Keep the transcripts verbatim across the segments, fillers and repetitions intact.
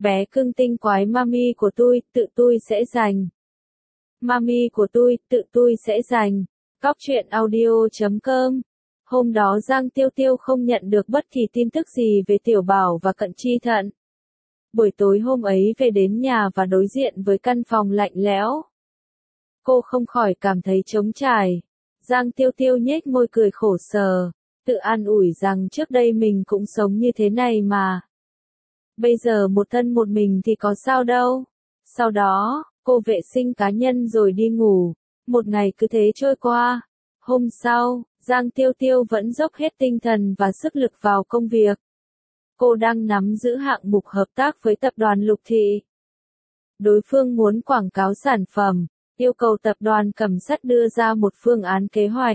Bé cưng tinh quái mami của tôi, tự tôi sẽ giành. Mami của tôi, tự tôi sẽ giành. Cóc truyện audio chấm com. Hôm đó Giang Tiêu Tiêu không nhận được bất kỳ tin tức gì về Tiểu Bảo và Cận Chi Thận. Buổi tối hôm ấy về đến nhà và đối diện với căn phòng lạnh lẽo. Cô không khỏi cảm thấy trống trải. Giang Tiêu Tiêu nhếch môi cười khổ sở, tự an ủi rằng trước đây mình cũng sống như thế này mà. Bây giờ một thân một mình thì có sao đâu. Sau đó, cô vệ sinh cá nhân rồi đi ngủ. Một ngày cứ thế trôi qua. Hôm sau, Giang Tiêu Tiêu vẫn dốc hết tinh thần và sức lực vào công việc. Cô đang nắm giữ hạng mục hợp tác với tập đoàn Lục Thị. Đối phương muốn quảng cáo sản phẩm, yêu cầu tập đoàn Cẩm Sắt đưa ra một phương án kế hoạch.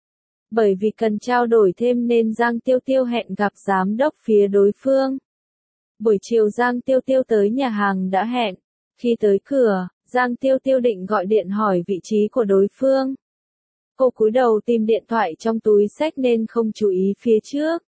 Bởi vì cần trao đổi thêm nên Giang Tiêu Tiêu hẹn gặp giám đốc phía đối phương. Buổi chiều Giang Tiêu Tiêu tới nhà hàng đã hẹn. Khi tới cửa, Giang Tiêu Tiêu định gọi điện hỏi vị trí của đối phương. Cô cúi đầu tìm điện thoại trong túi xách nên không chú ý phía trước.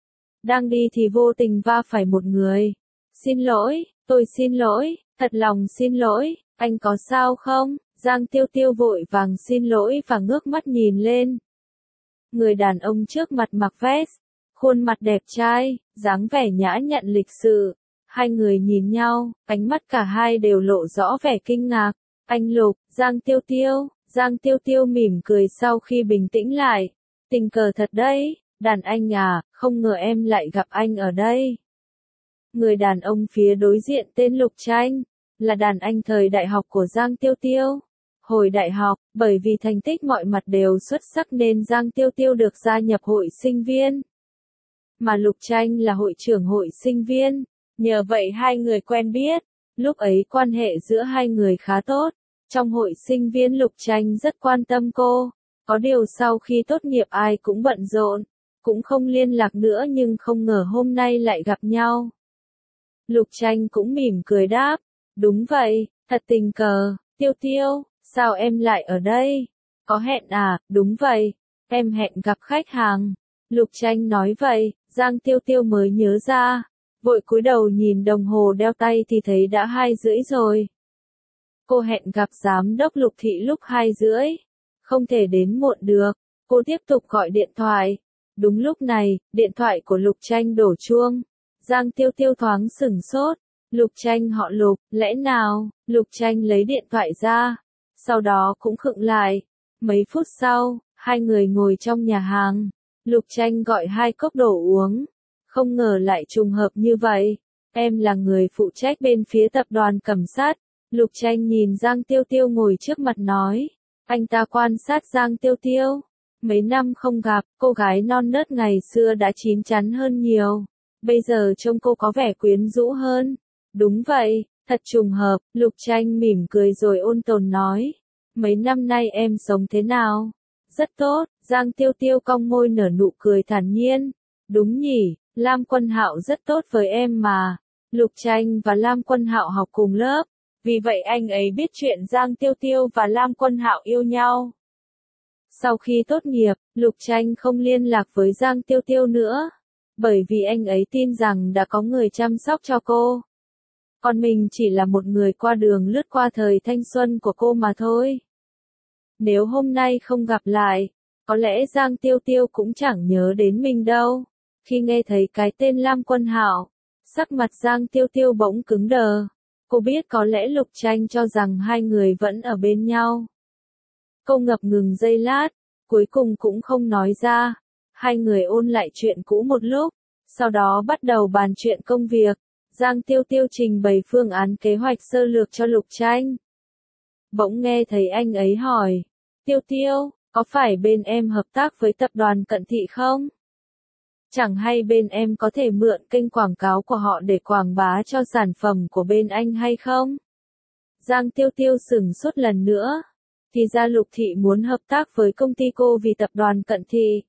Đang đi thì vô tình va phải một người. Xin lỗi, tôi xin lỗi, thật lòng xin lỗi, anh có sao không? Giang Tiêu Tiêu vội vàng xin lỗi và ngước mắt nhìn lên. Người đàn ông trước mặt mặc vest, khuôn mặt đẹp trai, dáng vẻ nhã nhặn lịch sự. Hai người nhìn nhau, ánh mắt cả hai đều lộ rõ vẻ kinh ngạc. Anh Lục, Giang Tiêu Tiêu, Giang Tiêu Tiêu mỉm cười sau khi bình tĩnh lại. Tình cờ thật đấy, đàn anh à, không ngờ em lại gặp anh ở đây. Người đàn ông phía đối diện tên Lục Tranh, là đàn anh thời đại học của Giang Tiêu Tiêu. Hồi đại học, bởi vì thành tích mọi mặt đều xuất sắc nên Giang Tiêu Tiêu được gia nhập hội sinh viên. Mà Lục Tranh là hội trưởng hội sinh viên, nhờ vậy hai người quen biết. Lúc ấy quan hệ giữa hai người khá tốt. Trong hội sinh viên Lục Tranh rất quan tâm cô. Có điều sau khi tốt nghiệp ai cũng bận rộn, cũng không liên lạc nữa nhưng không ngờ hôm nay lại gặp nhau. Lục Tranh cũng mỉm cười đáp, đúng vậy, thật tình cờ. Tiêu Tiêu, sao em lại ở đây? Có hẹn à? Đúng vậy, em hẹn gặp khách hàng. Lục Tranh nói vậy, Giang Tiêu Tiêu mới nhớ ra, vội cúi đầu nhìn đồng hồ đeo tay thì thấy đã hai rưỡi rồi. Cô hẹn gặp giám đốc Lục Thị lúc hai rưỡi, không thể đến muộn được. Cô tiếp tục gọi điện thoại. Đúng lúc này, điện thoại của Lục Tranh đổ chuông. Giang Tiêu Tiêu thoáng sửng sốt. Lục Tranh họ Lục, lẽ nào? Lục Tranh lấy điện thoại ra, sau đó cũng khựng lại. Mấy phút sau, hai người ngồi trong nhà hàng. Lục Tranh gọi hai cốc đồ uống. Không ngờ lại trùng hợp như vậy. Em là người phụ trách bên phía tập đoàn Cẩm Sắt. Lục Tranh nhìn Giang Tiêu Tiêu ngồi trước mặt nói. Anh ta quan sát Giang Tiêu Tiêu. Mấy năm không gặp, cô gái non nớt ngày xưa đã chín chắn hơn nhiều. Bây giờ trông cô có vẻ quyến rũ hơn. Đúng vậy, thật trùng hợp. Lục Tranh mỉm cười rồi ôn tồn nói. Mấy năm nay em sống thế nào? Rất tốt. Giang Tiêu Tiêu cong môi nở nụ cười thản nhiên. Đúng nhỉ, Lam Quân Hạo rất tốt với em mà. Lục Tranh và Lam Quân Hạo học cùng lớp. Vì vậy anh ấy biết chuyện Giang Tiêu Tiêu và Lam Quân Hạo yêu nhau. Sau khi tốt nghiệp, Lục Tranh không liên lạc với Giang Tiêu Tiêu nữa. Bởi vì anh ấy tin rằng đã có người chăm sóc cho cô. Còn mình chỉ là một người qua đường lướt qua thời thanh xuân của cô mà thôi. Nếu hôm nay không gặp lại, có lẽ Giang Tiêu Tiêu cũng chẳng nhớ đến mình đâu. Khi nghe thấy cái tên Lam Quân Hạo, sắc mặt Giang Tiêu Tiêu bỗng cứng đờ. Cô biết có lẽ Lục Tranh cho rằng hai người vẫn ở bên nhau. Cô ngập ngừng giây lát, cuối cùng cũng không nói ra. Hai người ôn lại chuyện cũ một lúc, sau đó bắt đầu bàn chuyện công việc. Giang Tiêu Tiêu trình bày phương án kế hoạch sơ lược cho Lục Tranh. Bỗng nghe thấy anh ấy hỏi, Tiêu Tiêu, có phải bên em hợp tác với tập đoàn Cận Thị không? Chẳng hay bên em có thể mượn kênh quảng cáo của họ để quảng bá cho sản phẩm của bên anh hay không? Giang Tiêu Tiêu sửng sốt lần nữa. Thì ra Lục Thị muốn hợp tác với công ty cô vì tập đoàn Cận Thị.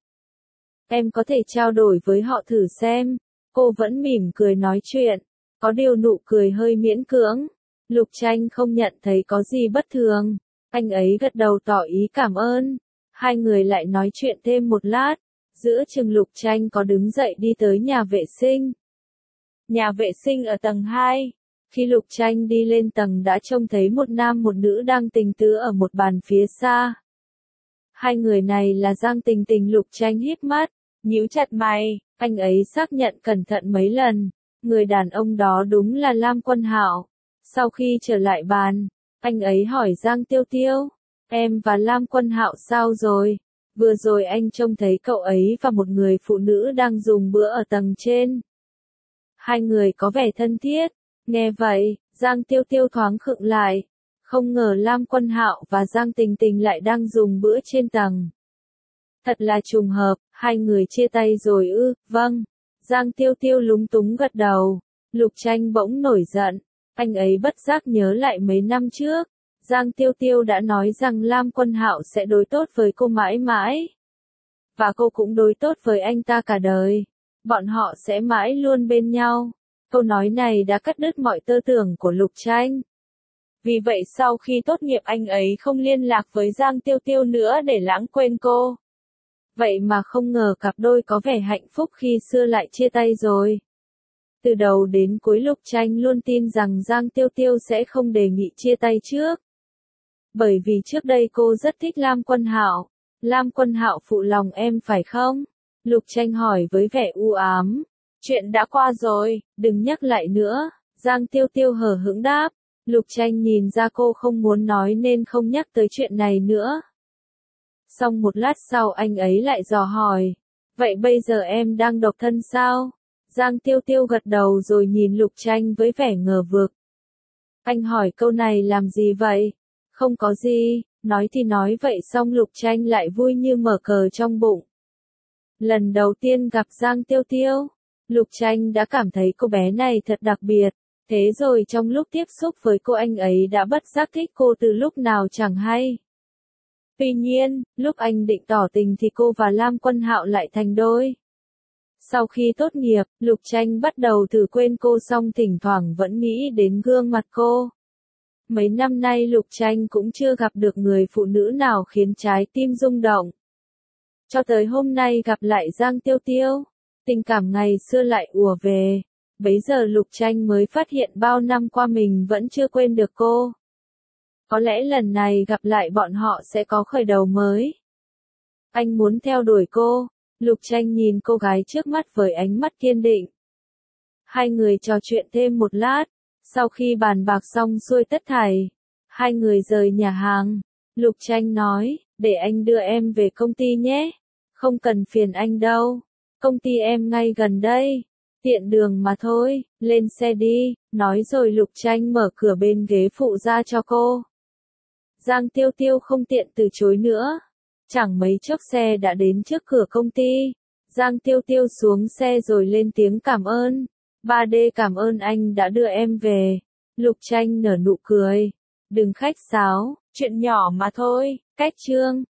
Em có thể trao đổi với họ thử xem. Cô vẫn mỉm cười nói chuyện. Có điều nụ cười hơi miễn cưỡng. Lục Tranh không nhận thấy có gì bất thường. Anh ấy gật đầu tỏ ý cảm ơn. Hai người lại nói chuyện thêm một lát. Giữa chừng Lục Tranh có đứng dậy đi tới nhà vệ sinh. Nhà vệ sinh ở tầng hai. Khi Lục Tranh đi lên tầng đã trông thấy một nam một nữ đang tình tứ ở một bàn phía xa. Hai người này là Giang Tình Tình. Lục Tranh híp mắt, nhíu chặt mày, anh ấy xác nhận cẩn thận mấy lần, người đàn ông đó đúng là Lam Quân Hạo. Sau khi trở lại bàn, anh ấy hỏi Giang Tiêu Tiêu, em và Lam Quân Hạo sao rồi? Vừa rồi anh trông thấy cậu ấy và một người phụ nữ đang dùng bữa ở tầng trên. Hai người có vẻ thân thiết. Nghe vậy, Giang Tiêu Tiêu thoáng khựng lại. Không ngờ Lam Quân Hạo và Giang Tình Tình lại đang dùng bữa trên tầng. Thật là trùng hợp, hai người chia tay rồi ư? Vâng. Giang Tiêu Tiêu lúng túng gật đầu. Lục Tranh bỗng nổi giận. Anh ấy bất giác nhớ lại mấy năm trước. Giang Tiêu Tiêu đã nói rằng Lam Quân Hạo sẽ đối tốt với cô mãi mãi. Và cô cũng đối tốt với anh ta cả đời. Bọn họ sẽ mãi luôn bên nhau. Câu nói này đã cắt đứt mọi tư tưởng của Lục Tranh. Vì vậy sau khi tốt nghiệp anh ấy không liên lạc với Giang Tiêu Tiêu nữa để lãng quên cô. Vậy mà không ngờ cặp đôi có vẻ hạnh phúc khi xưa lại chia tay rồi. Từ đầu đến cuối Lục Tranh luôn tin rằng Giang Tiêu Tiêu sẽ không đề nghị chia tay trước. Bởi vì trước đây cô rất thích Lam Quân Hạo. Lam Quân Hạo phụ lòng em phải không? Lục Tranh hỏi với vẻ u ám. Chuyện đã qua rồi, đừng nhắc lại nữa. Giang Tiêu Tiêu hờ hững đáp. Lục Tranh nhìn ra cô không muốn nói nên không nhắc tới chuyện này nữa. Xong một lát sau anh ấy lại dò hỏi. Vậy bây giờ em đang độc thân sao? Giang Tiêu Tiêu gật đầu rồi nhìn Lục Tranh với vẻ ngờ vực. Anh hỏi câu này làm gì vậy? Không có gì, nói thì nói vậy xong Lục Tranh lại vui như mở cờ trong bụng. Lần đầu tiên gặp Giang Tiêu Tiêu, Lục Tranh đã cảm thấy cô bé này thật đặc biệt. Thế rồi trong lúc tiếp xúc với cô anh ấy đã bất giác thích cô từ lúc nào chẳng hay. Tuy nhiên, lúc anh định tỏ tình thì cô và Lam Quân Hạo lại thành đôi. Sau khi tốt nghiệp, Lục Tranh bắt đầu thử quên cô xong thỉnh thoảng vẫn nghĩ đến gương mặt cô. Mấy năm nay Lục Tranh cũng chưa gặp được người phụ nữ nào khiến trái tim rung động. Cho tới hôm nay gặp lại Giang Tiêu Tiêu, tình cảm ngày xưa lại ùa về. Bấy giờ Lục Tranh mới phát hiện bao năm qua mình vẫn chưa quên được cô. Có lẽ lần này gặp lại bọn họ sẽ có khởi đầu mới. Anh muốn theo đuổi cô. Lục Tranh nhìn cô gái trước mắt với ánh mắt kiên định. Hai người trò chuyện thêm một lát. Sau khi bàn bạc xong xuôi tất thảy, hai người rời nhà hàng. Lục Tranh nói, để anh đưa em về công ty nhé. Không cần phiền anh đâu. Công ty em ngay gần đây. Tiện đường mà thôi, lên xe đi. Nói rồi Lục Tranh mở cửa bên ghế phụ ra cho cô. Giang Tiêu Tiêu không tiện từ chối nữa. Chẳng mấy chốc xe đã đến trước cửa công ty. Giang Tiêu Tiêu xuống xe rồi lên tiếng cảm ơn. ba D cảm ơn anh đã đưa em về. Lục Tranh nở nụ cười. Đừng khách sáo, chuyện nhỏ mà thôi. Cách chương.